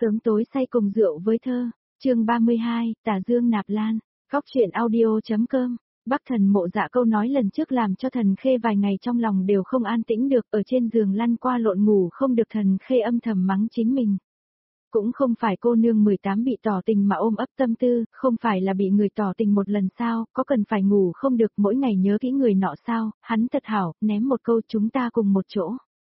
Sớm tối say cùng rượu với thơ, chương 32, Tả Dương Nạp Lan, Góc truyện audio.com. Bắc Thần Mộ Dạ câu nói lần trước làm cho Thần Khê vài ngày trong lòng đều không an tĩnh được, ở trên giường lăn qua lộn ngủ không được. Thần Khê âm thầm mắng chính mình. Cũng không phải cô nương 18 bị tỏ tình mà ôm ấp tâm tư, không phải là bị người tỏ tình một lần sao, có cần phải ngủ không được mỗi ngày nhớ kỹ người nọ sao, hắn thật hảo, ném một câu chúng ta cùng một chỗ.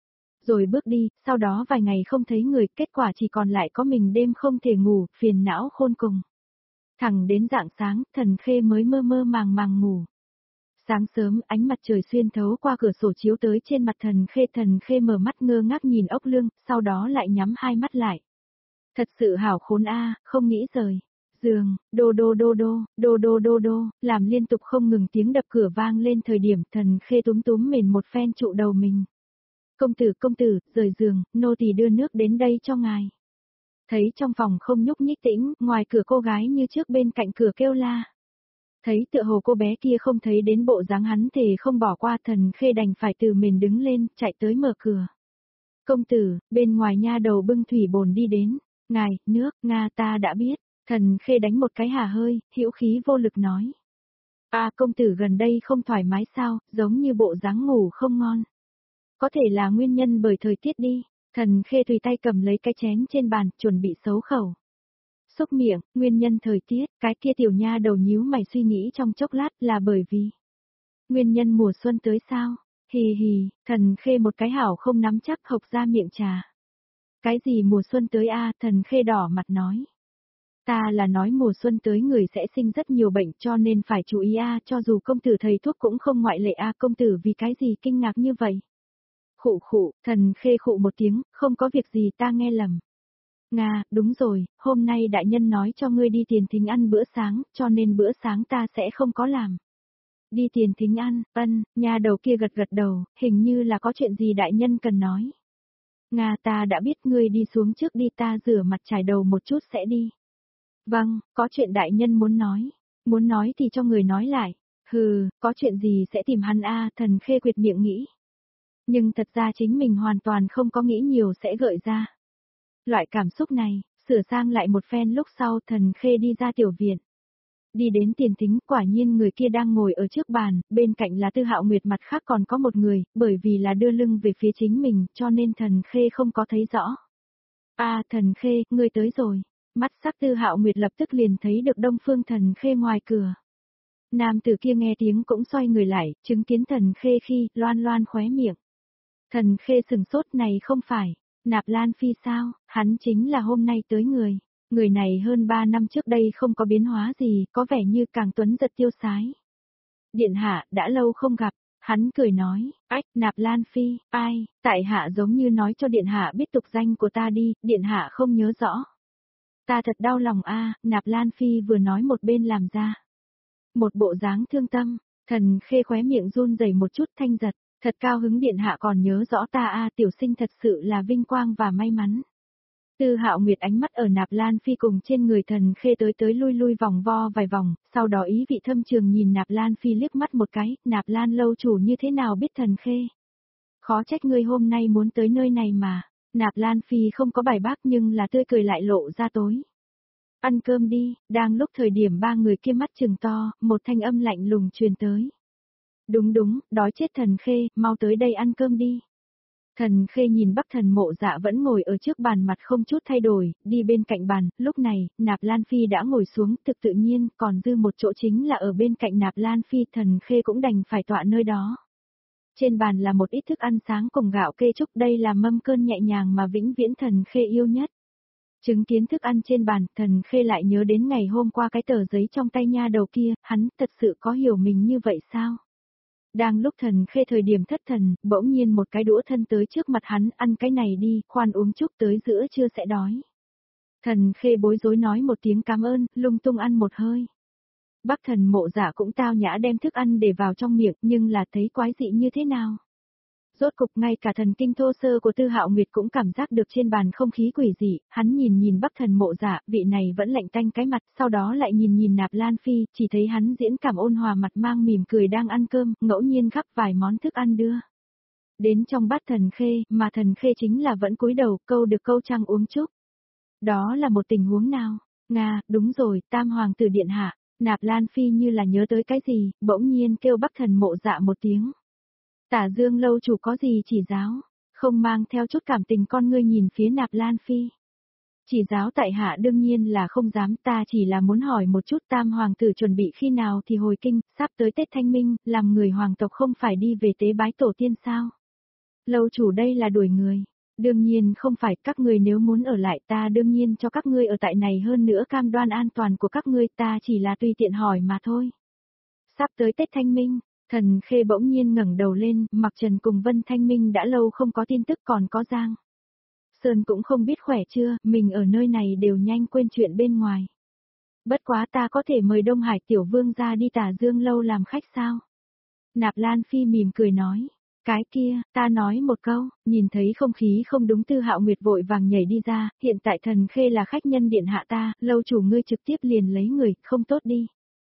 Rồi bước đi, sau đó vài ngày không thấy người, kết quả chỉ còn lại có mình đêm không thể ngủ, phiền não khôn cùng. Thẳng đến rạng sáng, Thần Khê mới mơ mơ màng màng ngủ. Sáng sớm, ánh mặt trời xuyên thấu qua cửa sổ chiếu tới trên mặt Thần Khê mở mắt ngơ ngác nhìn ốc lương, sau đó lại nhắm hai mắt lại. Thật sự hảo khốn a, không nghĩ rời. Giường, đô đô đô đô, đô đô đô đô, làm liên tục không ngừng tiếng đập cửa vang lên thời điểm Thần Khê túm túm mền một phen trụ đầu mình. Công tử, rời giường, nô tỳ đưa nước đến đây cho ngài. Thấy trong phòng không nhúc nhích tĩnh, ngoài cửa cô gái như trước bên cạnh cửa kêu la. Thấy tựa hồ cô bé kia không thấy đến bộ dáng hắn thề không bỏ qua, Thần Khê đành phải từ mền đứng lên, chạy tới mở cửa. Công tử, bên ngoài nha đầu bưng thủy bồn đi đến. Ngài, nước, Nga ta đã biết. Thần Khê đánh một cái hà hơi, hữu khí vô lực nói. Công tử gần đây không thoải mái sao, giống như bộ dáng ngủ không ngon. Có thể là nguyên nhân bởi thời tiết đi. Thần Khê tùy tay cầm lấy cái chén trên bàn, chuẩn bị xấu khẩu. Xúc miệng, nguyên nhân thời tiết, cái kia tiểu nha đầu nhíu mày suy nghĩ trong chốc lát là bởi vì. Nguyên nhân mùa xuân tới sao? Hì hì, Thần Khê một cái hảo không nắm chắc hộc ra miệng trà. Cái gì mùa xuân tới Thần Khê đỏ mặt nói. Ta là nói mùa xuân tới người sẽ sinh rất nhiều bệnh cho nên phải chú ý cho dù công tử thầy thuốc cũng không ngoại lệ công tử vì cái gì kinh ngạc như vậy. Khụ, Thần Khê khụ một tiếng, không có việc gì ta nghe lầm. Nga, đúng rồi, hôm nay đại nhân nói cho ngươi đi tiền thính ăn bữa sáng, cho nên bữa sáng ta sẽ không có làm. Đi tiền thính ăn, nhà đầu kia gật đầu, hình như là có chuyện gì đại nhân cần nói. Nga ta đã biết ngươi đi xuống trước đi ta rửa mặt trải đầu một chút sẽ đi. Vâng, có chuyện đại nhân muốn nói thì cho người nói lại. Có chuyện gì sẽ tìm hắn Thần Khê quyệt miệng nghĩ. Nhưng thật ra chính mình hoàn toàn không có nghĩ nhiều sẽ gợi ra. Loại cảm xúc này, sửa sang lại một phen lúc sau Thần Khê đi ra tiểu viện. Đi đến tiền thính, quả nhiên người kia đang ngồi ở trước bàn, bên cạnh là Tư Hạo Nguyệt, mặt khác còn có một người, bởi vì là đưa lưng về phía chính mình, cho nên Thần Khê không có thấy rõ. Thần Khê, ngươi tới rồi. Mắt sắc Tư Hạo Nguyệt lập tức liền thấy được Đông Phương Thần Khê ngoài cửa. Nam tử kia nghe tiếng cũng xoay người lại, chứng kiến Thần Khê khi loan khóe miệng. Thần Khê sừng sốt, này không phải Nạp Lan Phi sao, hắn chính là hôm nay tới người. Người này hơn 3 năm trước đây không có biến hóa gì, có vẻ như càng tuấn giật tiêu sái. Điện hạ, đã lâu không gặp, hắn cười nói, Nạp Lan Phi, ai, tại hạ giống như nói cho điện hạ biết tục danh của ta đi, điện hạ không nhớ rõ. Ta thật đau lòng Nạp Lan Phi vừa nói một bên làm ra. Một bộ dáng thương tâm, Thần Khê khóe miệng run rẩy một chút thanh giật, thật cao hứng điện hạ còn nhớ rõ ta tiểu sinh thật sự là vinh quang và may mắn. Tư Hạo Nguyệt ánh mắt ở Nạp Lan Phi cùng trên người Thần Khê tới lui vòng vo vài vòng, sau đó ý vị thâm trường nhìn Nạp Lan Phi liếc mắt một cái, Nạp Lan lâu chủ như thế nào biết Thần Khê. Khó trách ngươi hôm nay muốn tới nơi này mà, Nạp Lan Phi không có bài bác nhưng là tươi cười lại lộ ra tối. Ăn cơm đi, đang lúc thời điểm ba người kia mắt trừng to, một thanh âm lạnh lùng truyền tới. Đúng, đói chết Thần Khê, mau tới đây ăn cơm đi. Thần Khê nhìn Bắc Thần Mộ Dạ vẫn ngồi ở trước bàn mặt không chút thay đổi, đi bên cạnh bàn, lúc này, Nạp Lan Phi đã ngồi xuống thực tự nhiên, còn dư một chỗ chính là ở bên cạnh Nạp Lan Phi, Thần Khê cũng đành phải tọa nơi đó. Trên bàn là một ít thức ăn sáng cùng gạo kê trúc, đây là mâm cơm nhẹ nhàng mà vĩnh viễn Thần Khê yêu nhất. Chứng kiến thức ăn trên bàn, Thần Khê lại nhớ đến ngày hôm qua cái tờ giấy trong tay nha đầu kia, hắn thật sự có hiểu mình như vậy sao? Đang lúc Thần Khê thời điểm thất thần, bỗng nhiên một cái đũa thân tới trước mặt hắn, ăn cái này đi, khoan uống chút tới giữa trưa sẽ đói. Thần Khê bối rối nói một tiếng cảm ơn, lung tung ăn một hơi. Bắc Thần Mộ Dạ cũng tao nhã đem thức ăn để vào trong miệng, nhưng là thấy quái dị như thế nào. Rốt cục ngay cả thần kinh thô sơ của Tư Hạo Nguyệt cũng cảm giác được trên bàn không khí quỷ dị, hắn nhìn Bắc Thần Mộ Dạ, vị này vẫn lạnh tanh cái mặt, sau đó lại nhìn Nạp Lan Phi, chỉ thấy hắn diễn cảm ôn hòa mặt mang mỉm cười đang ăn cơm, ngẫu nhiên gắp vài món thức ăn đưa đến trong bát Thần Khê, mà Thần Khê chính là vẫn cúi đầu, câu được câu trăng uống chúc. Đó là một tình huống nào? Nga, đúng rồi, Tam Hoàng tử Điện Hạ. Nạp Lan Phi như là nhớ tới cái gì, bỗng nhiên kêu Bắc Thần Mộ Dạ một tiếng. Tả Dương lâu chủ có gì chỉ giáo, không mang theo chút cảm tình con ngươi nhìn phía Nạp Lan Phi. Chỉ giáo tại hạ đương nhiên là không dám, ta chỉ là muốn hỏi một chút Tam Hoàng tử chuẩn bị khi nào thì hồi kinh, sắp tới Tết Thanh Minh, làm người hoàng tộc không phải đi về tế bái tổ tiên sao? Lâu chủ đây là đuổi người. Đương nhiên không phải, các ngươi nếu muốn ở lại ta đương nhiên cho các ngươi ở tại này, hơn nữa cam đoan an toàn của các ngươi, ta chỉ là tùy tiện hỏi mà thôi. Sắp tới Tết Thanh Minh, Thần Khê bỗng nhiên ngẩng đầu lên, Mặc Trần cùng Vân Thanh Minh đã lâu không có tin tức, còn có Giang Sơn cũng không biết khỏe chưa, mình ở nơi này đều nhanh quên chuyện bên ngoài. Bất quá ta có thể mời Đông Hải tiểu vương ra đi Tả Dương lâu làm khách sao? Nạp Lan Phi mỉm cười nói. Cái kia, ta nói một câu, nhìn thấy không khí không đúng Tư Hạo Nguyệt vội vàng nhảy đi ra, hiện tại Thần Khê là khách nhân điện hạ ta, lâu chủ ngươi trực tiếp liền lấy người, không tốt đi.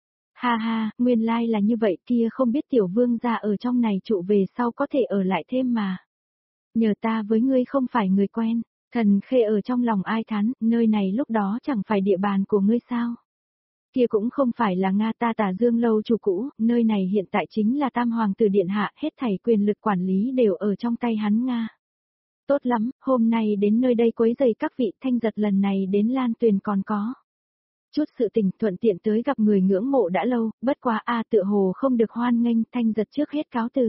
Ha ha, nguyên lai là như vậy, kia không biết tiểu vương gia ở trong này trụ về sau có thể ở lại thêm mà. Nhờ ta với ngươi không phải người quen, Thần Khê ở trong lòng ai thán, nơi này lúc đó chẳng phải địa bàn của ngươi sao. Kia cũng không phải là Nga, ta Tả Dương lâu chủ cũ, nơi này hiện tại chính là Tam Hoàng tử điện hạ, hết thảy quyền lực quản lý đều ở trong tay hắn Nga. Tốt lắm, hôm nay đến nơi đây quấy rầy các vị, Thanh Giật lần này đến Lan Tuyền còn có chút sự tình, thuận tiện tới gặp người ngưỡng mộ đã lâu, bất quá tựa hồ không được hoan nghênh, Thanh Giật trước hết cáo từ.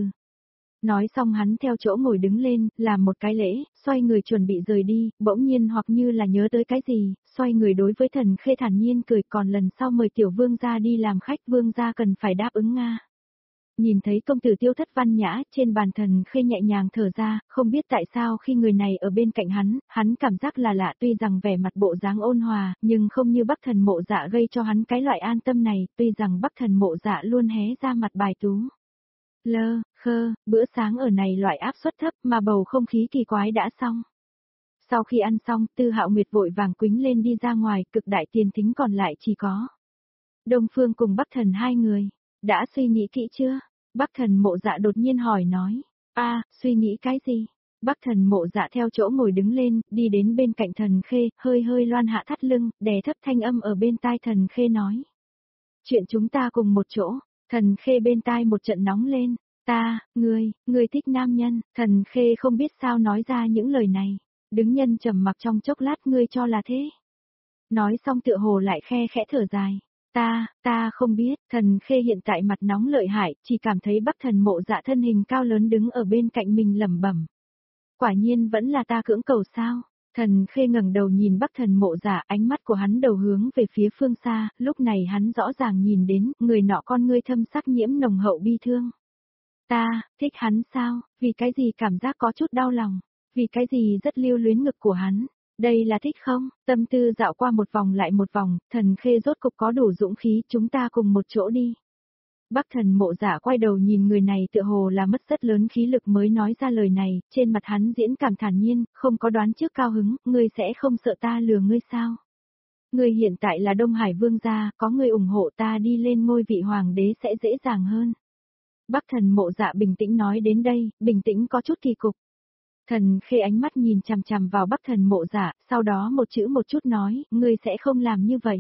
Nói xong hắn theo chỗ ngồi đứng lên, làm một cái lễ, xoay người chuẩn bị rời đi, bỗng nhiên hoặc như là nhớ tới cái gì, xoay người đối với Thần Khê thản nhiên cười, còn lần sau mời tiểu vương gia đi làm khách, vương gia cần phải đáp ứng Nga. Nhìn thấy công tử Tiêu Thất văn nhã, trên bàn Thần Khê nhẹ nhàng thở ra, không biết tại sao khi người này ở bên cạnh hắn cảm giác là lạ, tuy rằng vẻ mặt bộ dáng ôn hòa, nhưng không như Bắc Thần Mộ Dạ gây cho hắn cái loại an tâm này, tuy rằng Bắc Thần Mộ Dạ luôn hé ra mặt bài tú. Bữa sáng ở này loại áp suất thấp mà bầu không khí kỳ quái đã xong. Sau khi ăn xong, Tư Hạo Nguyệt vội vàng quính lên đi ra ngoài, cực đại tiền thính còn lại chỉ có Đông Phương cùng Bắc Thần hai người. Đã suy nghĩ kỹ chưa? Bắc Thần Mộ Dạ đột nhiên hỏi nói. Suy nghĩ cái gì? Bắc Thần Mộ Dạ theo chỗ ngồi đứng lên, đi đến bên cạnh Thần Khê, hơi hơi loan hạ thắt lưng, đè thấp thanh âm ở bên tai Thần Khê nói. Chuyện chúng ta cùng một chỗ. Thần Khê bên tai một trận nóng lên. Ngươi thích nam nhân, Thần Khê không biết sao nói ra những lời này. Đứng nhân trầm mặc trong chốc lát, ngươi cho là thế. Nói xong tựa hồ lại khe khẽ thở dài. Ta không biết, Thần Khê hiện tại mặt nóng lợi hại, chỉ cảm thấy Bắc Thần Mộ Dạ thân hình cao lớn đứng ở bên cạnh mình lẩm bẩm. Quả nhiên vẫn là ta cưỡng cầu sao? Thần Khê ngẩng đầu nhìn Bắc Thần Mộ Dạ, ánh mắt của hắn đầu hướng về phía phương xa, lúc này hắn rõ ràng nhìn đến, người nọ con ngươi thâm sắc nhiễm nồng hậu bi thương. Ta, thích hắn sao, vì cái gì cảm giác có chút đau lòng, vì cái gì rất lưu luyến ngực của hắn, đây là thích không? Tâm tư dạo qua một vòng lại một vòng, Thần Khê rốt cục có đủ dũng khí, chúng ta cùng một chỗ đi. Bắc Thần Mộ Dạ quay đầu nhìn người này tựa hồ là mất rất lớn khí lực mới nói ra lời này, trên mặt hắn diễn cảm thản nhiên, không có đoán trước cao hứng, ngươi sẽ không sợ ta lừa ngươi sao? Ngươi hiện tại là Đông Hải vương gia, có ngươi ủng hộ ta đi lên ngôi vị hoàng đế sẽ dễ dàng hơn. Bắc Thần Mộ Dạ bình tĩnh nói đến đây, bình tĩnh có chút kỳ cục. Thần Khê ánh mắt nhìn chằm chằm vào Bắc Thần Mộ Dạ, sau đó một chữ một chút nói, ngươi sẽ không làm như vậy.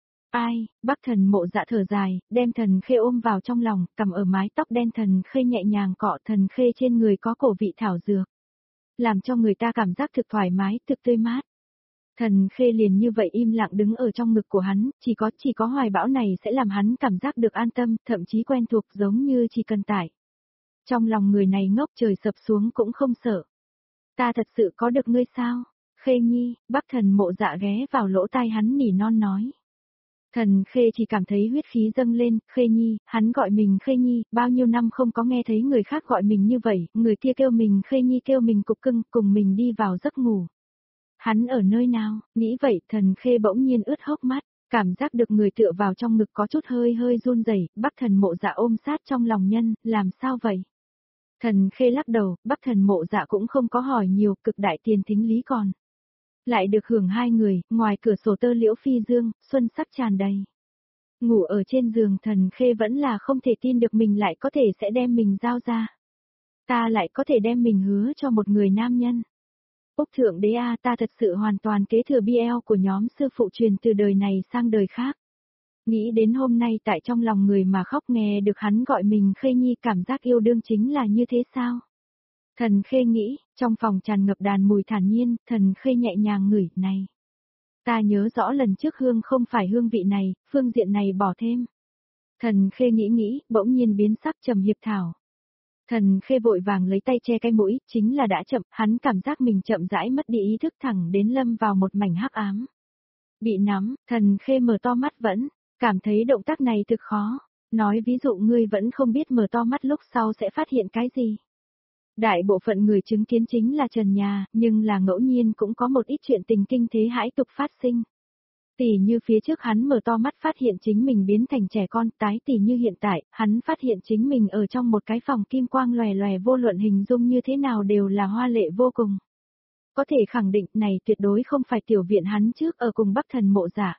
Bắc Thần Mộ Dạ thở dài, đem Thần Khê ôm vào trong lòng, cầm ở mái tóc đen Thần Khê nhẹ nhàng cọ, Thần Khê trên người có cổ vị thảo dược, làm cho người ta cảm giác thực thoải mái, thực tươi mát. Thần Khê liền như vậy im lặng đứng ở trong ngực của hắn, chỉ có hoài bão này sẽ làm hắn cảm giác được an tâm, thậm chí quen thuộc giống như chỉ cần tải. Trong lòng người này ngốc, trời sập xuống cũng không sợ. Ta thật sự có được ngươi sao? Khê Nhi, Bắc Thần Mộ Dạ ghé vào lỗ tai hắn nỉ non nói. Thần Khê chỉ cảm thấy huyết khí dâng lên, Khê Nhi, hắn gọi mình Khê Nhi, bao nhiêu năm không có nghe thấy người khác gọi mình như vậy, người kia kêu mình Khê Nhi, kêu mình cục cưng, cùng mình đi vào giấc ngủ. Hắn ở nơi nào? Nghĩ vậy, Thần Khê bỗng nhiên ướt hốc mắt, cảm giác được người tựa vào trong ngực có chút hơi hơi run rẩy. Bắc Thần Mộ Dạ ôm sát trong lòng nhân, làm sao vậy? Thần Khê lắc đầu, Bắc Thần Mộ Dạ cũng không có hỏi nhiều, cực đại tiền thính lý còn. Lại được hưởng hai người, ngoài cửa sổ tơ liễu phi dương, xuân sắc tràn đầy. Ngủ ở trên giường, Thần Khê vẫn là không thể tin được mình lại có thể sẽ đem mình giao ra. Ta lại có thể đem mình hứa cho một người nam nhân. Úc thượng đế a, ta thật sự hoàn toàn kế thừa BL của nhóm sư phụ truyền từ đời này sang đời khác. Nghĩ đến hôm nay tại trong lòng người mà khóc nghe được hắn gọi mình Khê Nhi, cảm giác yêu đương chính là như thế sao? Thần Khê nghĩ, trong phòng tràn ngập đàn mùi thản nhiên, Thần Khê nhẹ nhàng ngửi, này. Ta nhớ rõ lần trước hương không phải hương vị này, phương diện này bỏ thêm. Thần Khê nghĩ, bỗng nhiên biến sắc Trầm Hiệp Thảo. Thần Khê vội vàng lấy tay che cái mũi, chính là đã chậm, hắn cảm giác mình chậm rãi mất đi ý thức thẳng đến lâm vào một mảnh hắc ám. Bị nắm, Thần Khê mở to mắt vẫn, cảm thấy động tác này thực khó. Nói ví dụ ngươi vẫn không biết mở to mắt lúc sau sẽ phát hiện cái gì. Đại bộ phận người chứng kiến chính là trần nhà, nhưng là ngẫu nhiên cũng có một ít chuyện tình kinh thế hãi tục phát sinh. Tỉ như phía trước hắn mở to mắt phát hiện chính mình biến thành trẻ con, tái tỉ như hiện tại, hắn phát hiện chính mình ở trong một cái phòng kim quang lòe lòe, vô luận hình dung như thế nào đều là hoa lệ vô cùng. Có thể khẳng định này tuyệt đối không phải tiểu viện hắn trước ở cùng Bắc Thần Mộ Dạ.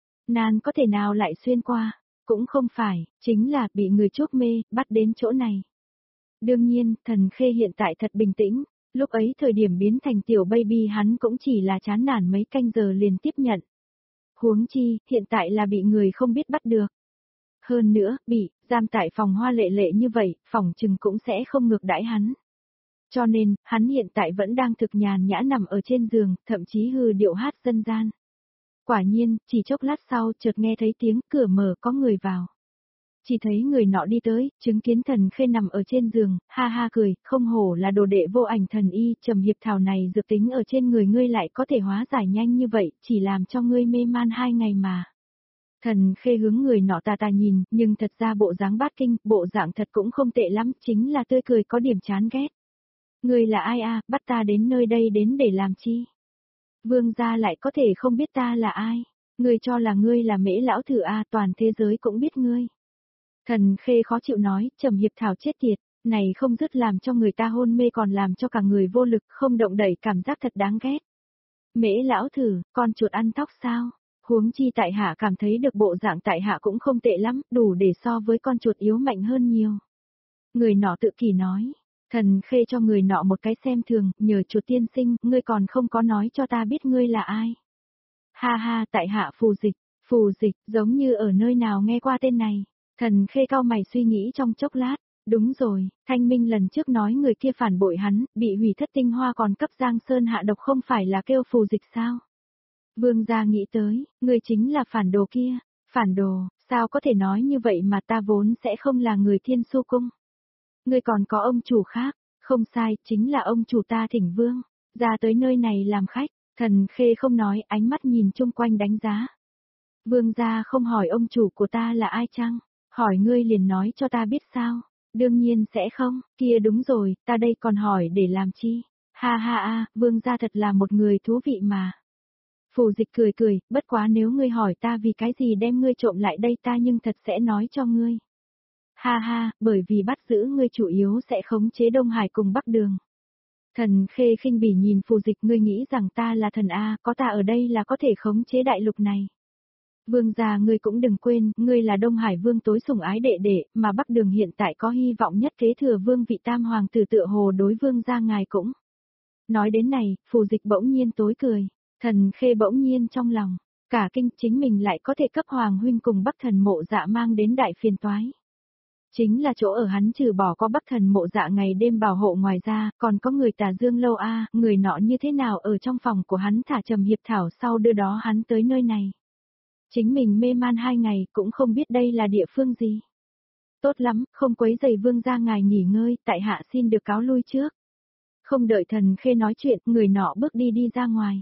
Nan có thể nào lại xuyên qua, cũng không phải, chính là bị người chuốc mê, bắt đến chỗ này. Đương nhiên, Thần Khê hiện tại thật bình tĩnh, lúc ấy thời điểm biến thành tiểu baby hắn cũng chỉ là chán nản mấy canh giờ liền tiếp nhận. Huống chi, hiện tại là bị người không biết bắt được. Hơn nữa, bị giam tại phòng hoa lệ lệ như vậy, phòng chừng cũng sẽ không ngược đãi hắn. Cho nên, hắn hiện tại vẫn đang thực nhàn nhã nằm ở trên giường, thậm chí hư điệu hát dân gian. Quả nhiên, chỉ chốc lát sau chợt nghe thấy tiếng cửa mở, có người vào. Chỉ thấy người nọ đi tới, chứng kiến Thần Khê nằm ở trên giường, ha ha cười, không hổ là đồ đệ vô ảnh thần y, Trầm Hiệp Thảo này dược tính ở trên người ngươi lại có thể hóa giải nhanh như vậy, chỉ làm cho ngươi mê man 2 ngày mà. Thần Khê hướng người nọ tà tà nhìn, nhưng thật ra bộ dáng bát kinh, bộ dạng thật cũng không tệ lắm, chính là tươi cười có điểm chán ghét. Ngươi là ai a, bắt ta đến nơi đây đến để làm chi? Vương gia lại có thể không biết ta là ai? Ngươi cho là ngươi là Mễ lão thử a, toàn thế giới cũng biết ngươi. Thần Khê khó chịu nói, Trầm Hiệp Thảo chết tiệt, này không dứt làm cho người ta hôn mê còn làm cho cả người vô lực, không động đẩy, cảm giác thật đáng ghét. Mễ lão thử, con chuột ăn tóc sao? Huống chi tại hạ cảm thấy được bộ dạng tại hạ cũng không tệ lắm, đủ để so với con chuột yếu mạnh hơn nhiều. Người nọ tự kỷ nói, Thần Khê cho người nọ một cái xem thường, nhờ chuột tiên sinh, ngươi còn không có nói cho ta biết ngươi là ai. Ha ha, tại hạ Phù Dịch, giống như ở nơi nào nghe qua tên này. Thần Khê cau mày suy nghĩ trong chốc lát, đúng rồi, Thanh Minh lần trước nói người kia phản bội hắn, bị hủy thất tinh hoa còn cấp Giang Sơn hạ độc không phải là kêu Phù Dịch sao? Vương gia nghĩ tới, người chính là phản đồ kia, phản đồ, sao có thể nói như vậy mà ta vốn sẽ không là người Thiên Su Cung. Người còn có ông chủ khác, không sai, chính là ông chủ ta thỉnh vương, ra tới nơi này làm khách, Thần Khê không nói, ánh mắt nhìn chung quanh đánh giá. Vương gia không hỏi ông chủ của ta là ai chăng? Hỏi ngươi liền nói cho ta biết sao? Đương nhiên sẽ không, kia đúng rồi, ta đây còn hỏi để làm chi? Ha ha a, vương gia thật là một người thú vị mà. Phù Dịch cười, bất quá nếu ngươi hỏi ta vì cái gì đem ngươi trộm lại đây ta nhưng thật sẽ nói cho ngươi. Ha ha, bởi vì bắt giữ ngươi chủ yếu sẽ khống chế Đông Hải cùng Bắc Đường. Thần Khê khinh bỉ nhìn Phù Dịch, ngươi nghĩ rằng ta là thần A, có ta ở đây là có thể khống chế đại lục này. Vương gia ngươi cũng đừng quên, ngươi là Đông Hải vương tối sủng ái đệ đệ, mà Bắc Đường hiện tại có hy vọng nhất kế thừa vương vị tam hoàng tử, tựa hồ đối vương gia ngài cũng. Nói đến này, Phù Dịch bỗng nhiên tối cười, Thần Khê bỗng nhiên trong lòng, cả kinh chính mình lại có thể cấp hoàng huynh cùng Bắc Thần Mộ Dạ mang đến đại phiền toái. Chính là chỗ ở hắn trừ bỏ có Bắc Thần Mộ Dạ ngày đêm bảo hộ ngoài ra, còn có người Tà Dương Lâu a, người nọ như thế nào ở trong phòng của hắn thả Trầm Hiệp Thảo sau đưa đó hắn tới nơi này. Chính mình mê man 2 ngày cũng không biết đây là địa phương gì. Tốt lắm, không quấy rầy vương gia ngài nghỉ ngơi, tại hạ xin được cáo lui trước. Không đợi Thần Khê nói chuyện, người nọ bước đi ra ngoài.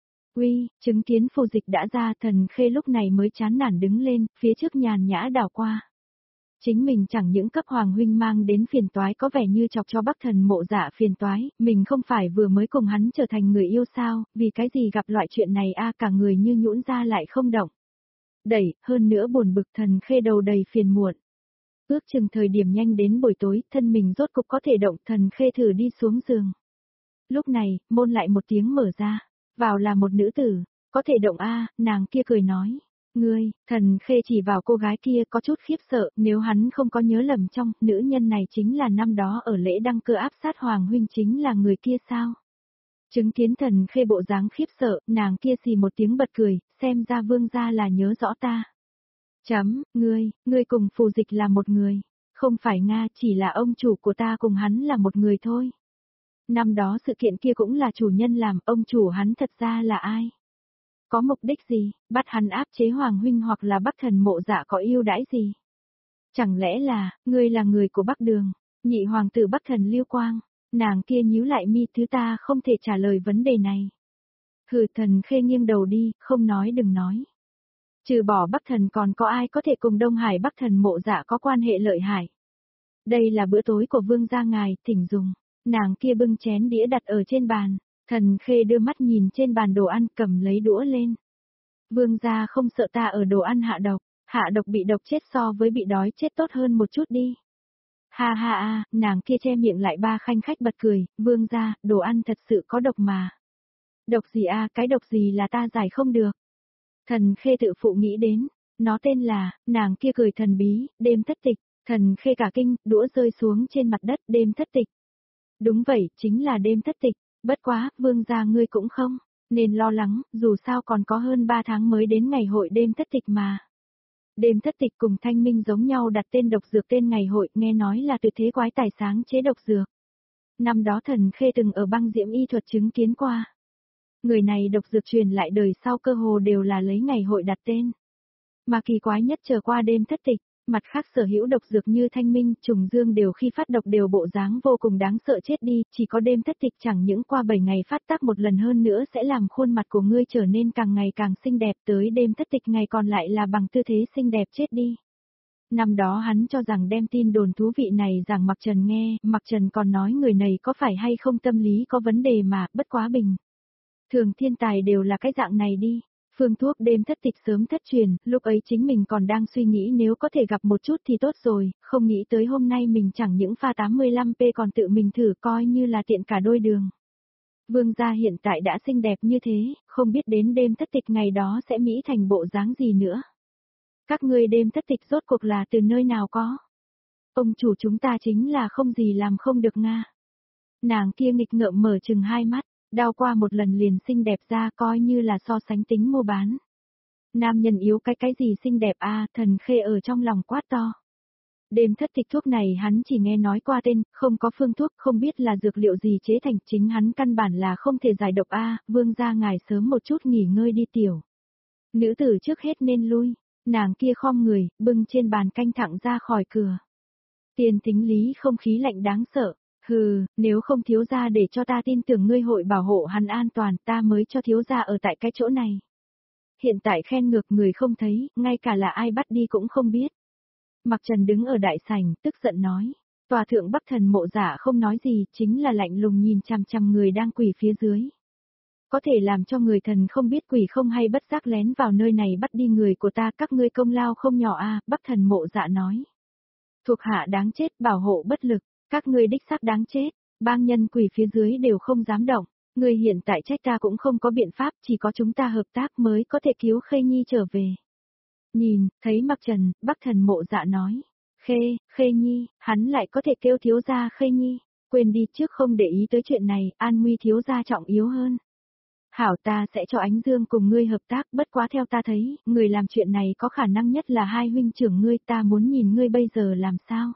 Uy, chứng kiến Phù Dịch đã ra, Thần Khê lúc này mới chán nản đứng lên, phía trước nhàn nhã đảo qua. Chính mình chẳng những cấp hoàng huynh mang đến phiền toái có vẻ như chọc cho Bắc Thần Mộ Dạ phiền toái, mình không phải vừa mới cùng hắn trở thành người yêu sao, vì cái gì gặp loại chuyện này a, cả người như nhũn ra lại không động. Đẩy, hơn nữa buồn bực, Thần Khê đầu đầy phiền muộn. Ước chừng thời điểm nhanh đến buổi tối, thân mình rốt cục có thể động, Thần Khê thử đi xuống giường. Lúc này, môn lại một tiếng mở ra, vào là một nữ tử, có thể động a, nàng kia cười nói. Ngươi, Thần Khê chỉ vào cô gái kia có chút khiếp sợ, nếu hắn không có nhớ lầm trong, nữ nhân này chính là năm đó ở lễ đăng cơ áp sát Hoàng huynh chính là người kia sao? Chứng kiến Thần Khê bộ dáng khiếp sợ, nàng kia xì một tiếng bật cười, xem ra Vương gia là nhớ rõ ta. Ngươi cùng Phù Dịch là một người. Không phải Nga, chỉ là ông chủ của ta cùng hắn là một người thôi. Năm đó sự kiện kia cũng là chủ nhân làm, ông chủ hắn thật ra là ai? Có mục đích gì, bắt hắn áp chế Hoàng huynh hoặc là Bắc Thần Mộ Dạ có ưu đãi gì? Chẳng lẽ là, ngươi là người của Bắc Đường, nhị hoàng tử Bắc Thần Liêu Quang? Nàng kia nhíu lại mi, thứ ta không thể trả lời vấn đề này. Hừ, Thần Khê nghiêng đầu đi, không nói đừng nói. Trừ bỏ Bắc Thần còn có ai có thể cùng Đông Hải Bắc Thần Mộ Dạ có quan hệ lợi hại? Đây là bữa tối của Vương gia ngài, thỉnh dùng. Nàng kia bưng chén đĩa đặt ở trên bàn. Thần Khê đưa mắt nhìn trên bàn đồ ăn, cầm lấy đũa lên. Vương gia không sợ ta ở đồ ăn hạ độc bị độc chết so với bị đói chết tốt hơn một chút đi. Ha ha a, nàng kia che miệng lại ba khanh khách bật cười, vương gia, đồ ăn thật sự có độc mà. Độc gì a, cái độc gì là ta giải không được. Thần Khê tự phụ nghĩ đến, nó tên là, nàng kia cười thần bí, đêm thất tịch. Thần Khê cả kinh, đũa rơi xuống trên mặt đất, đêm thất tịch. Đúng vậy, chính là đêm thất tịch, bất quá, vương gia ngươi cũng không, nên lo lắng, dù sao còn có hơn 3 tháng mới đến ngày hội đêm thất tịch mà. Đêm thất tịch cùng Thanh Minh giống nhau đặt tên độc dược tên ngày hội, nghe nói là tuyệt thế quái tài sáng chế độc dược. Năm đó Thần Khê từng ở băng diễm y thuật chứng kiến qua. Người này độc dược truyền lại đời sau cơ hồ đều là lấy ngày hội đặt tên. Mà kỳ quái nhất trở qua đêm thất tịch, mặt khác sở hữu độc dược như Thanh Minh, Trùng Dương đều khi phát độc đều bộ dáng vô cùng đáng sợ chết đi, chỉ có đêm thất tịch chẳng những qua 7 ngày phát tác một lần hơn nữa sẽ làm khuôn mặt của ngươi trở nên càng ngày càng xinh đẹp, tới đêm thất tịch ngày còn lại là bằng tư thế xinh đẹp chết đi. Năm đó hắn cho rằng đem tin đồn thú vị này rằng Mặc Trần nghe, Mặc Trần còn nói người này có phải hay không tâm lý có vấn đề mà, bất quá bình. Thường thiên tài đều là cái dạng này đi. Phương thuốc đêm thất tịch sớm thất truyền, lúc ấy chính mình còn đang suy nghĩ nếu có thể gặp một chút thì tốt rồi, không nghĩ tới hôm nay mình chẳng những pha 85p còn tự mình thử coi như là tiện cả đôi đường. Vương gia hiện tại đã xinh đẹp như thế, không biết đến đêm thất tịch ngày đó sẽ mỹ thành bộ dáng gì nữa. Các ngươi đêm thất tịch rốt cuộc là từ nơi nào có? Ông chủ chúng ta chính là không gì làm không được Nga. Nàng kia nghịch ngợm mở chừng hai mắt. Đao qua một lần liền xinh đẹp ra coi như là so sánh tính mua bán. Nam nhân yếu cái gì xinh đẹp a, Thần Khê ở trong lòng quát to. Đêm thất tịch thuốc này hắn chỉ nghe nói qua tên, không có phương thuốc, không biết là dược liệu gì chế thành, chính hắn căn bản là không thể giải độc a, vương gia ngài sớm một chút nghỉ ngơi đi tiểu. Nữ tử trước hết nên lui, nàng kia khom người, bưng trên bàn canh thẳng ra khỏi cửa. Tiền tính lý không khí lạnh đáng sợ. Hừ, nếu không thiếu gia để cho ta tin tưởng ngươi hội bảo hộ hắn an toàn, ta mới cho thiếu gia ở tại cái chỗ này. Hiện tại khen ngược người không thấy, ngay cả là ai bắt đi cũng không biết. Mặc Trần đứng ở đại sảnh, tức giận nói. Tòa thượng Bắc Thần Mộ Dạ không nói gì, chính là lạnh lùng nhìn chằm chằm người đang quỳ phía dưới. Có thể làm cho người thần không biết quỷ không hay bất giác lén vào nơi này bắt đi người của ta, các ngươi công lao không nhỏ a, Bắc Thần Mộ Dạ nói. Thuộc hạ đáng chết, bảo hộ bất lực. Các ngươi đích xác đáng chết, bang nhân quỷ phía dưới đều không dám động, ngươi hiện tại trách ta cũng không có biện pháp, chỉ có chúng ta hợp tác mới có thể cứu Khê Nhi trở về. Nhìn, thấy Mặc Trần, Bắc Thần Mộ Dạ nói, Khê Nhi, hắn lại có thể kêu thiếu gia Khê Nhi, quên đi trước không để ý tới chuyện này, an nguy thiếu gia trọng yếu hơn. Hảo ta sẽ cho Ánh Dương cùng ngươi hợp tác, bất quá theo ta thấy, người làm chuyện này có khả năng nhất là hai huynh trưởng ngươi, ta muốn nhìn ngươi bây giờ làm sao.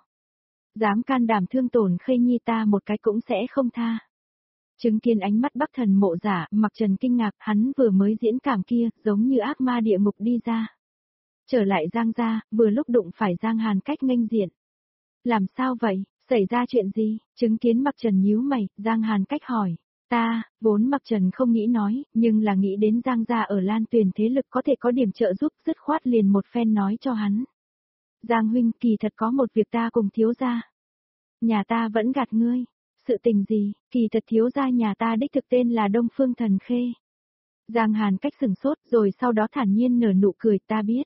Dám can đảm thương tổn Khê Nhi ta một cái cũng sẽ không tha. Chứng kiến ánh mắt Bắc Thần Mộ Dạ, Mặc Trần kinh ngạc, hắn vừa mới diễn cảm kia, giống như ác ma địa ngục đi ra. Trở lại Giang gia, vừa lúc đụng phải Giang Hàn Cách nghênh diện. Làm sao vậy, xảy ra chuyện gì? Chứng kiến Mặc Trần nhíu mày, Giang Hàn Cách hỏi. Vốn Mặc Trần không nghĩ nói, nhưng là nghĩ đến Giang gia ở Lan Tuyền thế lực có thể có điểm trợ giúp, dứt khoát liền một phen nói cho hắn. Giang huynh, kỳ thật có một việc ta cùng thiếu gia. Nhà ta vẫn gạt ngươi. Sự tình gì, kỳ thật thiếu gia nhà ta đích thực tên là Đông Phương Thần Khê. Giang Hàn Cách sừng sốt rồi sau đó thản nhiên nở nụ cười, ta biết.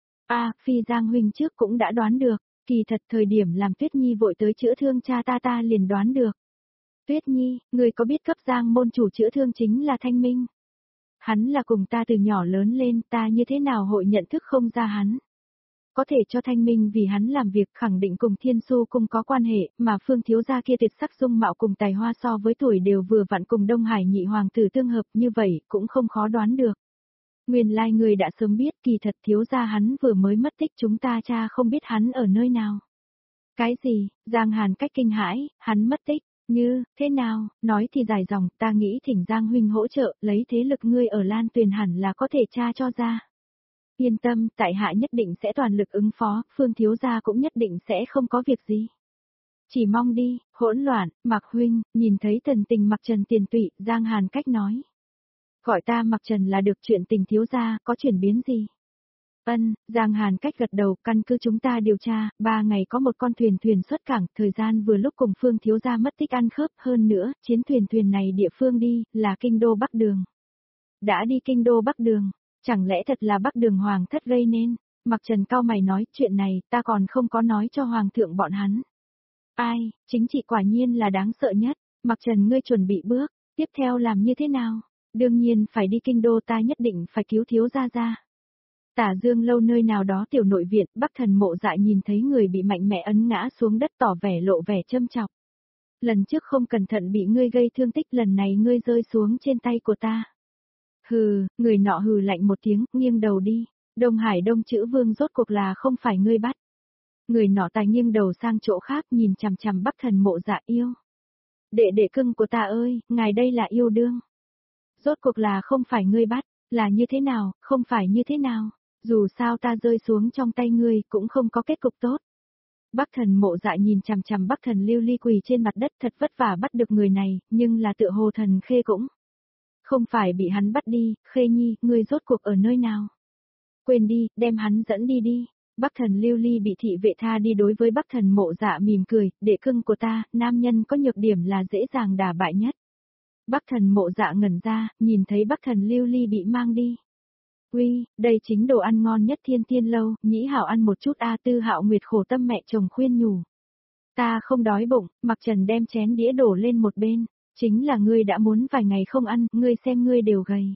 Phi Giang huynh trước cũng đã đoán được, kỳ thật thời điểm làm Tuyết Nhi vội tới chữa thương cha ta liền đoán được. Tuyết Nhi, người có biết cấp Giang môn chủ chữa thương chính là Thanh Minh. Hắn là cùng ta từ nhỏ lớn lên, ta như thế nào hội nhận thức không ra hắn. có thể cho thanh minh vì hắn làm việc khẳng định cùng Thiên Su Cung có quan hệ, mà Phương thiếu gia kia tuyệt sắc dung mạo cùng tài hoa so với tuổi đều vừa vặn cùng Đông Hải nhị hoàng tử tương hợp như vậy cũng không khó đoán được. Nguyên lai người đã sớm biết kỳ thật thiếu gia hắn vừa mới mất tích chúng ta cha không biết hắn ở nơi nào. Cái gì, Giang Hàn cách kinh hãi, hắn mất tích, như, thế nào, nói thì dài dòng, ta nghĩ thỉnh Giang huynh hỗ trợ, lấy thế lực ngươi ở Lan Tuyền hẳn là có thể tra cho ra. Yên tâm, tại hạ nhất định sẽ toàn lực ứng phó, Phương thiếu gia cũng nhất định sẽ không có việc gì. Chỉ mong đi, hỗn loạn, Mạc huynh, nhìn thấy thần tình Mạc Trần tiền tụy, Giang Hàn cách nói. Gọi ta Mạc Trần là được, chuyện tình thiếu gia, có chuyển biến gì? Giang Hàn cách gật đầu, căn cứ chúng ta điều tra, 3 ngày có một con thuyền xuất cảng, thời gian vừa lúc cùng Phương thiếu gia mất tích ăn khớp, hơn nữa, chiến thuyền này địa phương đi, là kinh đô Bắc Đường. Đã đi kinh đô Bắc Đường, chẳng lẽ thật là Bắc Đường hoàng thất gây nên? Mạc Trần cau mày nói, chuyện này, ta còn không có nói cho hoàng thượng bọn hắn. Ai, chính trị quả nhiên là đáng sợ nhất, Mạc Trần ngươi chuẩn bị bước, tiếp theo làm như thế nào? Đương nhiên phải đi kinh đô, ta nhất định phải cứu thiếu gia ra. Tả Dương lâu nơi nào đó tiểu nội viện, Bắc Thần Mộ Dạ nhìn thấy người bị mạnh mẽ ấn ngã xuống đất tỏ vẻ lộ vẻ châm chọc. Lần trước không cẩn thận bị ngươi gây thương tích, lần này ngươi rơi xuống trên tay của ta. Hừ, người nọ hừ lạnh một tiếng, nghiêng đầu đi. Đông Hải Đông Chữ Vương rốt cuộc là không phải ngươi bắt. Người nọ tài nghiêng đầu sang chỗ khác nhìn chằm chằm Bắc Thần Mộ Dạ yêu. Đệ cưng của ta ơi, ngài đây là yêu đương. Rốt cuộc là không phải ngươi bắt, là như thế nào, không phải như thế nào. Dù sao ta rơi xuống trong tay ngươi cũng không có kết cục tốt. Bắc Thần Mộ Dạ nhìn chằm chằm Bắc Thần Lưu Ly quỳ trên mặt đất, thật vất vả bắt được người này, nhưng là tựa hồ Thần Khê cũng không phải bị hắn bắt đi. Khê Nhi, ngươi rốt cuộc ở nơi nào? Quên đi, đem hắn dẫn đi đi. Bắc Thần Lưu Ly bị thị vệ tha đi, đối với Bắc Thần Mộ Dạ mỉm cười, đệ cưng của ta, nam nhân có nhược điểm là dễ dàng đả bại nhất. Bắc Thần Mộ Dạ ngẩn ra, nhìn thấy Bắc Thần Lưu Ly bị mang đi. Uy, đây chính đồ ăn ngon nhất Thiên Tiên lâu, Nhĩ Hảo ăn một chút a. Tư Hạo Nguyệt khổ tâm mẹ chồng khuyên nhủ. Ta không đói bụng, Mạc Trần đem chén đĩa đổ lên một bên, chính là ngươi đã muốn vài ngày không ăn, ngươi xem ngươi đều gầy.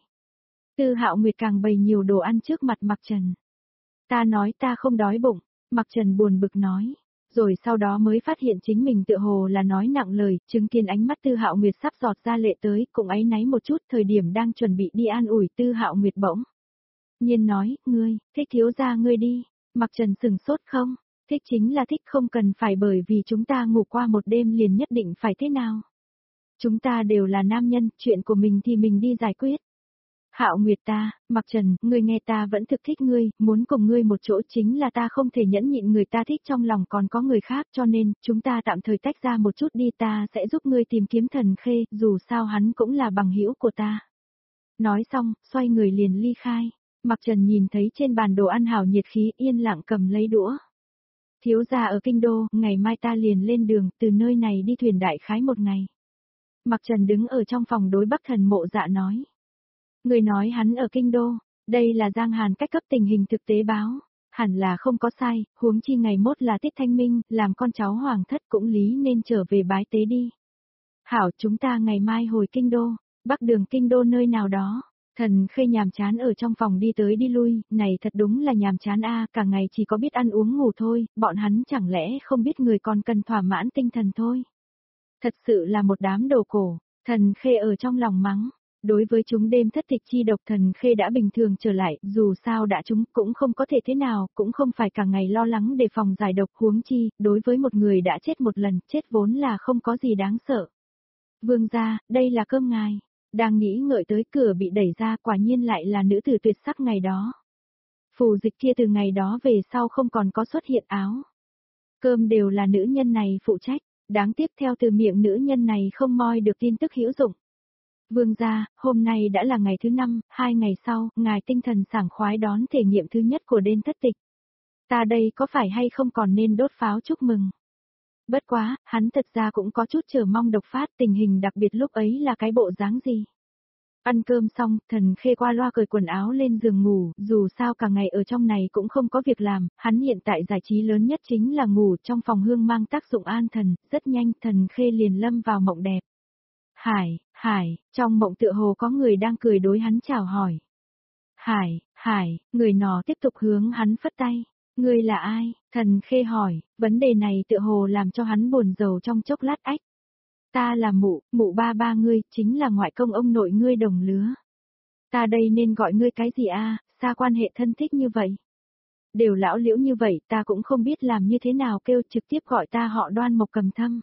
Tư Hạo Nguyệt càng bày nhiều đồ ăn trước mặt Mạc Trần. Ta nói ta không đói bụng, Mạc Trần buồn bực nói. Rồi sau đó mới phát hiện chính mình tựa hồ là nói nặng lời, chứng kiến ánh mắt Tư Hạo Nguyệt sắp giọt ra lệ tới, cũng áy náy một chút, thời điểm đang chuẩn bị đi an ủi Tư Hạo Nguyệt bỗng nhiên nói, ngươi, thích thiếu gia ngươi đi. Mạc Trần sừng sốt không? Thích chính là thích, không cần phải bởi vì chúng ta ngủ qua một đêm liền nhất định phải thế nào. Chúng ta đều là nam nhân, chuyện của mình thì mình đi giải quyết. Hạo Nguyệt ta, Mạc Trần, ngươi nghe ta vẫn thực thích ngươi, muốn cùng ngươi một chỗ, chính là ta không thể nhẫn nhịn người ta thích trong lòng còn có người khác, cho nên, chúng ta tạm thời tách ra một chút đi, ta sẽ giúp ngươi tìm kiếm Thần Khê, dù sao hắn cũng là bằng hữu của ta. Nói xong, xoay người liền ly khai. Mạc Trần nhìn thấy trên bàn đồ ăn hảo nhiệt khí, yên lặng cầm lấy đũa. Thiếu gia ở kinh đô, ngày mai ta liền lên đường, từ nơi này đi thuyền đại khái một ngày. Mạc Trần đứng ở trong phòng đối Bắc Thần Mộ Dạ nói. Người nói hắn ở kinh đô, đây là Giang Hàn cách cấp tình hình thực tế báo. Hẳn là không có sai, huống chi ngày mốt là Tiết Thanh Minh, làm con cháu hoàng thất cũng lý nên trở về bái tế đi. Hảo, chúng ta ngày mai hồi kinh đô, Bắc Đường kinh đô nơi nào đó. Thần Khê nhàm chán ở trong phòng đi tới đi lui, này thật đúng là nhàm chán a, cả ngày chỉ có biết ăn uống ngủ thôi, bọn hắn chẳng lẽ không biết người còn cần thỏa mãn tinh thần thôi. Thật sự là một đám đồ cổ, Thần Khê ở trong lòng mắng. Đối với chúng đêm thất tịch chi độc, Thần Khê đã bình thường trở lại, dù sao đã chúng cũng không có thể thế nào, cũng không phải cả ngày lo lắng đề phòng giải độc, huống chi, đối với một người đã chết một lần, chết vốn là không có gì đáng sợ. Vương gia, đây là cơm ngài. Đang nghĩ ngợi tới cửa bị đẩy ra, quả nhiên lại là nữ tử tuyệt sắc ngày đó. Phù Dịch kia từ ngày đó về sau không còn có xuất hiện áo. Cơm đều là nữ nhân này phụ trách, đáng tiếc theo từ miệng nữ nhân này không moi được tin tức hữu dụng. Vương gia, hôm nay đã là ngày thứ 5, 2 ngày sau, ngài tinh thần sảng khoái đón thể nghiệm thứ nhất của đêm thất tịch. Ta đây có phải hay không còn nên đốt pháo chúc mừng? Bất quá, hắn thật ra cũng có chút chờ mong độc phát, tình hình đặc biệt lúc ấy là cái bộ dáng gì. Ăn cơm xong, Thần Khê qua loa cởi quần áo lên giường ngủ, dù sao cả ngày ở trong này cũng không có việc làm, hắn hiện tại giải trí lớn nhất chính là ngủ, trong phòng hương mang tác dụng an thần, rất nhanh Thần Khê liền lâm vào mộng đẹp. Hải, trong mộng tựa hồ có người đang cười đối hắn chào hỏi. Hải, người nọ tiếp tục hướng hắn phất tay. Ngươi là ai? Thần Khê hỏi, vấn đề này tựa hồ làm cho hắn buồn rầu trong chốc lát ách. Ta là mụ ba ba ngươi, chính là ngoại công ông nội ngươi đồng lứa. Ta đây nên gọi ngươi cái gì a? Xa quan hệ thân thích như vậy. Đều lão liễu như vậy ta cũng không biết làm như thế nào kêu trực tiếp gọi ta họ Đoan Mộc Cầm Thâm.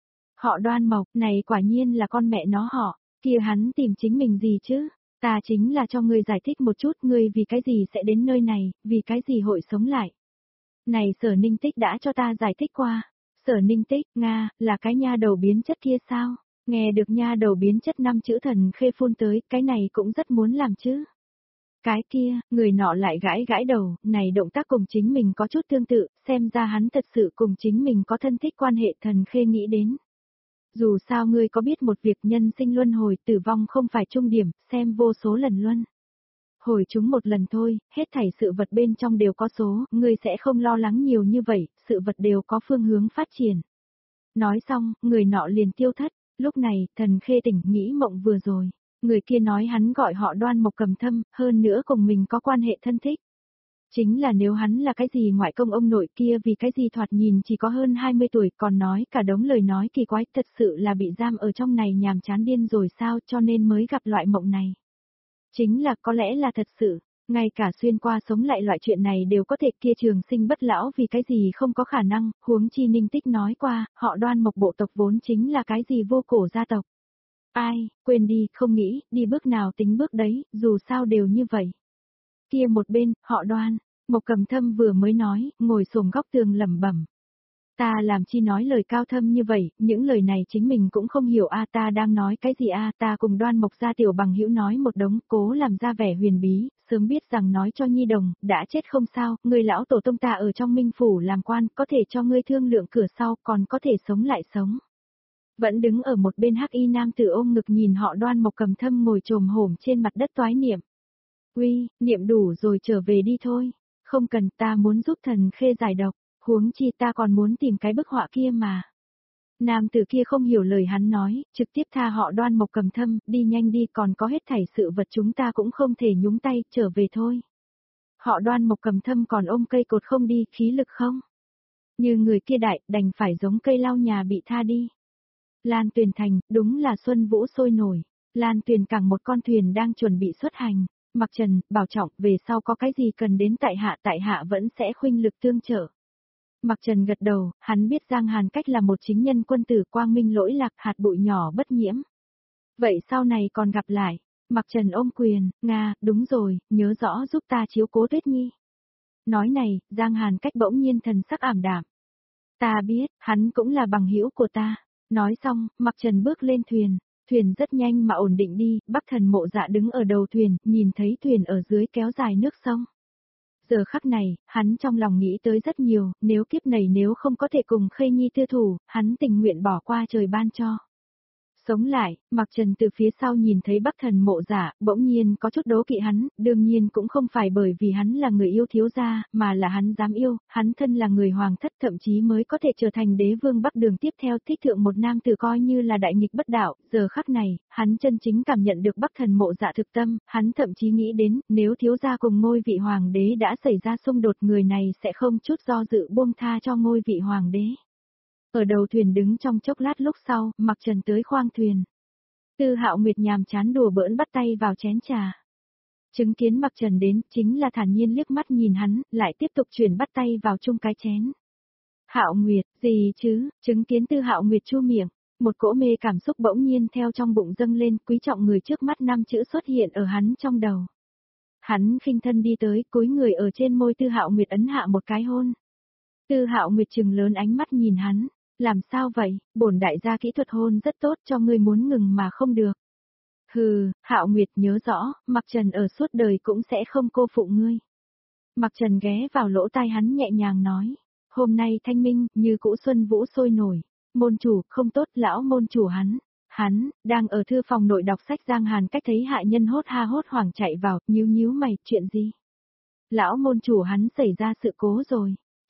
Họ Đoan Mộc này quả nhiên là con mẹ nó họ, kia hắn tìm chính mình gì chứ? Ta chính là cho ngươi giải thích một chút ngươi vì cái gì sẽ đến nơi này, vì cái gì hội sống lại. Này Sở Ninh Tích đã cho ta giải thích qua. Sở Ninh Tích, Nga, là cái nha đầu biến chất kia sao? Nghe được nha đầu biến chất 5 chữ Thần Khê phun tới, cái này cũng rất muốn làm chứ. Cái kia, người nọ lại gãi gãi đầu, này động tác cùng chính mình có chút tương tự, xem ra hắn thật sự cùng chính mình có thân thích quan hệ. Thần Khê nghĩ đến. Dù sao ngươi có biết một việc, nhân sinh luân hồi, tử vong không phải trung điểm, xem vô số lần luân. Hồi chúng một lần thôi, hết thảy sự vật bên trong đều có số, ngươi sẽ không lo lắng nhiều như vậy, sự vật đều có phương hướng phát triển. Nói xong, người nọ liền tiêu thất, lúc này, Thần Khê tỉnh nghĩ mộng vừa rồi. Người kia nói hắn gọi họ Đoan Mộc Cầm Thâm, hơn nữa cùng mình có quan hệ thân thích. Chính là nếu hắn là cái gì ngoại công ông nội kia vì cái gì thoạt nhìn chỉ có hơn 20 tuổi còn nói cả đống lời nói kỳ quái, thật sự là bị giam ở trong này nhàm chán điên rồi sao, cho nên mới gặp loại mộng này. Chính là có lẽ là thật sự, ngay cả xuyên qua sống lại loại chuyện này đều có thể, kia trường sinh bất lão vì cái gì không có khả năng, huống chi Ninh Tích nói qua, họ Đoan Mộc bộ tộc vốn chính là cái gì vô cổ gia tộc. Ai, quên đi, không nghĩ, đi bước nào tính bước đấy, dù sao đều như vậy. Kia một bên, họ Đoan, Mộc Cầm Thâm vừa mới nói, ngồi xổm góc tường lẩm bẩm. Ta làm chi nói lời cao thâm như vậy, những lời này chính mình cũng không hiểu a, ta đang nói cái gì a, ta cùng Đoan Mộc gia tiểu bằng hữu nói một đống, cố làm ra vẻ huyền bí, sớm biết rằng nói cho Nhi đồng, đã chết không sao, người lão tổ tông ta ở trong Minh phủ làm quan, có thể cho ngươi thương lượng cửa sau, còn có thể sống lại sống. Vẫn đứng ở một bên hắc y nam tử ôm ngực nhìn họ Đoan Mộc Cầm Thâm ngồi chồm hổm trên mặt đất toái niệm. Uy, niệm đủ rồi trở về đi thôi. Không cần, ta muốn giúp Thần Khê giải độc, huống chi ta còn muốn tìm cái bức họa kia mà. Nam tử kia không hiểu lời hắn nói, trực tiếp tha họ Đoan Mộc Cầm Thâm, đi nhanh đi, còn có hết thảy sự vật chúng ta cũng không thể nhúng tay, trở về thôi. Họ Đoan Mộc Cầm Thâm còn ôm cây cột không đi, khí lực không? Như người kia đại, đành phải giống cây lau nhà bị tha đi. Lan Tuyền Thành, đúng là xuân vũ sôi nổi. Lan Tuyền cảng một con thuyền đang chuẩn bị xuất hành. Mặc Trần, bảo trọng, về sau có cái gì cần đến tại hạ vẫn sẽ khuynh lực tương trợ. Mặc Trần gật đầu, hắn biết Giang Hàn Cách là một chính nhân quân tử quang minh lỗi lạc, hạt bụi nhỏ bất nhiễm. Vậy sau này còn gặp lại. Mặc Trần ôm quyền, Nga, đúng rồi, nhớ rõ giúp ta chiếu cố Tuyết Nhi. Nói này, Giang Hàn Cách bỗng nhiên thần sắc ảm đạm. Ta biết, hắn cũng là bằng hữu của ta. Nói xong, Mặc Trần bước lên thuyền. Thuyền rất nhanh mà ổn định đi, Bắc Thần Mộ Dạ đứng ở đầu thuyền, nhìn thấy thuyền ở dưới kéo dài nước sông. Giờ khắc này, hắn trong lòng nghĩ tới rất nhiều, nếu kiếp này nếu không có thể cùng Khê Nhi tư thủ, hắn tình nguyện bỏ qua trời ban cho. Sống lại, Mặc Trần từ phía sau nhìn thấy Bắc Thần Mộ Dạ, bỗng nhiên có chút đố kỵ hắn, đương nhiên cũng không phải bởi vì hắn là người yêu thiếu gia, mà là hắn dám yêu, hắn thân là người hoàng thất thậm chí mới có thể trở thành đế vương Bắc Đường tiếp theo, thích thượng một nam tử coi như là đại nghịch bất đạo, giờ khắc này, hắn chân chính cảm nhận được Bắc Thần Mộ Dạ thực tâm, hắn thậm chí nghĩ đến, nếu thiếu gia cùng ngôi vị hoàng đế đã xảy ra xung đột, người này sẽ không chút do dự buông tha cho ngôi vị hoàng đế. Ở đầu thuyền đứng trong chốc lát lúc sau, Mặc Trần tới khoang thuyền. Tư Hạo Nguyệt nhàm chán đùa bỡn bắt tay vào chén trà. Chứng kiến Mặc Trần đến, chính là thản nhiên liếc mắt nhìn hắn, lại tiếp tục chuyển bắt tay vào chung cái chén. Hạo Nguyệt, gì chứ, chứng kiến Tư Hạo Nguyệt chu miệng, một cỗ mê cảm xúc bỗng nhiên theo trong bụng dâng lên, quý trọng người trước mắt 5 chữ xuất hiện ở hắn trong đầu. Hắn khinh thân đi tới, cúi người ở trên môi Tư Hạo Nguyệt ấn hạ một cái hôn. Tư Hạo Nguyệt trừng lớn ánh mắt nhìn hắn. Làm sao vậy, bổn đại gia kỹ thuật hôn rất tốt cho ngươi muốn ngừng mà không được. Hừ, Hạo Nguyệt nhớ rõ, Mặc Trần ở suốt đời cũng sẽ không cô phụ ngươi. Mặc Trần ghé vào lỗ tai hắn nhẹ nhàng nói, hôm nay thanh minh, như cũ xuân vũ sôi nổi, môn chủ, không tốt, lão môn chủ hắn, đang ở thư phòng nội đọc sách. Giang Hàn Cách thấy hạ nhân hốt ha hốt hoảng chạy vào, nhíu mày, chuyện gì? Lão môn chủ hắn xảy ra sự cố rồi,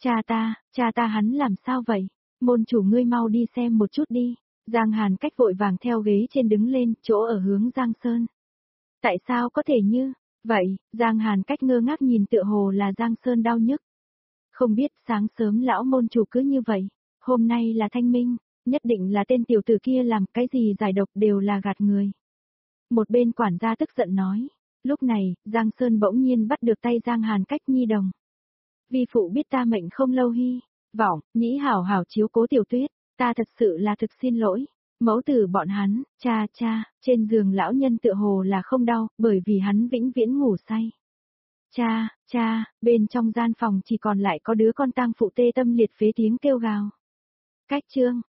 cha ta hắn làm sao vậy? Môn chủ ngươi mau đi xem một chút đi. Giang Hàn Cách vội vàng theo ghế trên đứng lên, chỗ ở hướng Giang Sơn. Tại sao có thể như vậy? Giang Hàn Cách ngơ ngác nhìn tựa hồ là Giang Sơn đau nhức. Không biết sáng sớm lão môn chủ cứ như vậy, hôm nay là thanh minh, nhất định là tên tiểu tử kia làm cái gì giải độc đều là gạt người. Một bên quản gia tức giận nói, lúc này, Giang Sơn bỗng nhiên bắt được tay Giang Hàn Cách nhi đồng. Vi phụ biết ta mệnh không lâu hy, vọng, nhĩ hảo hảo chiếu cố tiểu tuyết, ta thật sự là thực xin lỗi. Mẫu tử bọn hắn, cha, trên giường lão nhân tựa hồ là không đau, bởi vì hắn vĩnh viễn ngủ say. Cha, bên trong gian phòng chỉ còn lại có đứa con tang phụ tê tâm liệt phế tiếng kêu gào. Cách chương,